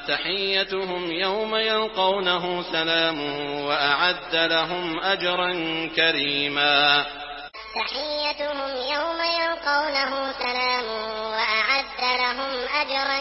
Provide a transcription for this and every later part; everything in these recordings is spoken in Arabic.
تحيتهم يوم يلقونه سلام وأعد لهم أجرا كريما. تحيتهم يوم يلقونه سلام وأعد لهم أجرا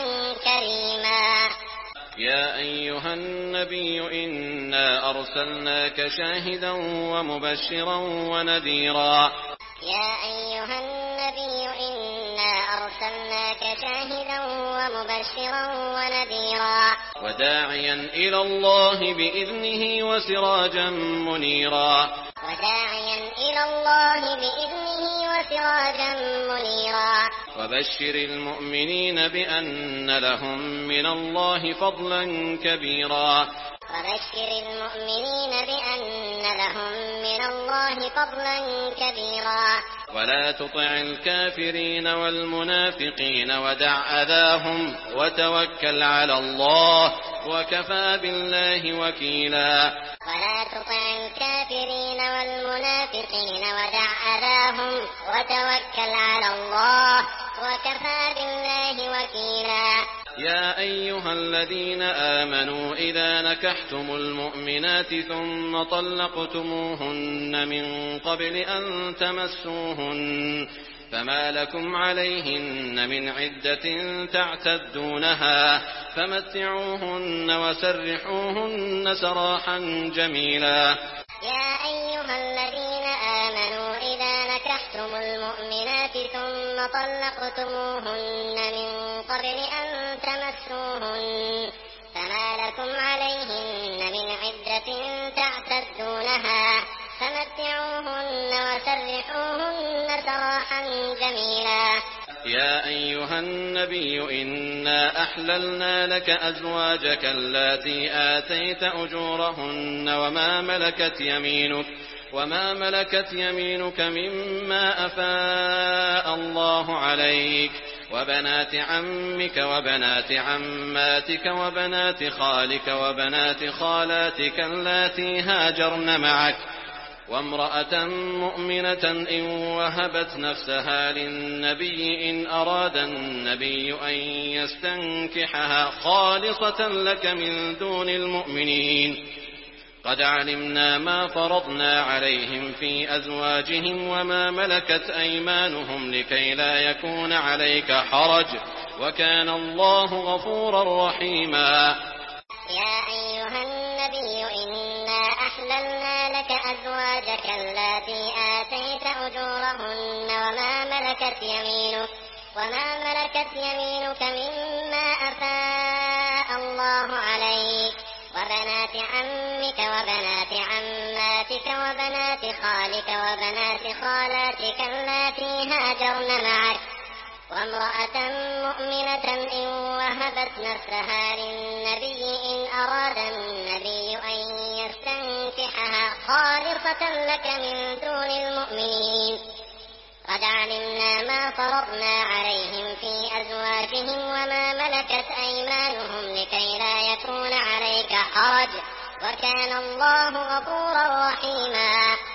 كريما. يا أيها النبي إنا أرسلناك شاهدا ومبشرا ونذيرا. يا أيها النبي إنا أرسلناك شاهدا ومبشرا ونذيرا وداعيا إلى الله بإذنه وسراجا منيرا. وداعيا إلى الله بإذنه وسراجا منيرا. وبشر المؤمنين بأن لهم من الله فضلا كبيرا. وبشر المؤمنين بأن لهم من الله فضلا كبيرا. ولا تطع الكافرين والمنافقين ودع أذاهم وتوكل على الله وكفى بالله وكيلا. ولا تطع الكافرين والمنافقين ودع أذاهم وتوكل على الله وكفى بالله وكيلا. يا أيها الذين آمنوا إذا نكحتم المؤمنات ثم طلقتموهن من قبل أن تمسوهن فما لكم عليهن من عدة تعتدونها فمتعوهن وسرحوهن سراحا جميلا. يا أيها الذين آمنوا إذا نكحتم المؤمنات ثم طلقتموهن من قبل أن تمسوهن فما لكم عليهن من عدة تعتدونها فمتعوهن وسرحوهن سراحا جميلا. يا أيها النبي إنا أحللنا لك أزواجك اللاتي آتيت أجورهن وما ملكت يمينك مما أفاء الله عليك وبنات عمك وبنات عماتك وبنات خالك وبنات خالاتك اللاتي هاجرن معك وامرأة مؤمنة إن وهبت نفسها للنبي إن أراد النبي أن يستنكحها خالصة لك من دون المؤمنين قد علمنا ما فرضنا عليهم في أزواجهم وما ملكت أيمانهم لكي لا يكون عليك حرج وكان الله غفورا رحيما. يا أيها النبي إنا أحللنا لك أزواجك اللاتي آتيت أجورهن وما ملكت يمينك مما أفاء الله عليك وبنات عمك وبنات عماتك وبنات خالك وبنات خالاتك اللاتي هاجرن معك وامرأة مؤمنة إن وهبت نفسها للنبي إن أراد النبي أن يستنكحها خالصة لك من دون المؤمنين قد علمنا ما فرضنا عليهم في أزواجهم وما ملكت أيمانهم لكي لا يكون عليك حرج وكان الله غفورا رحيما.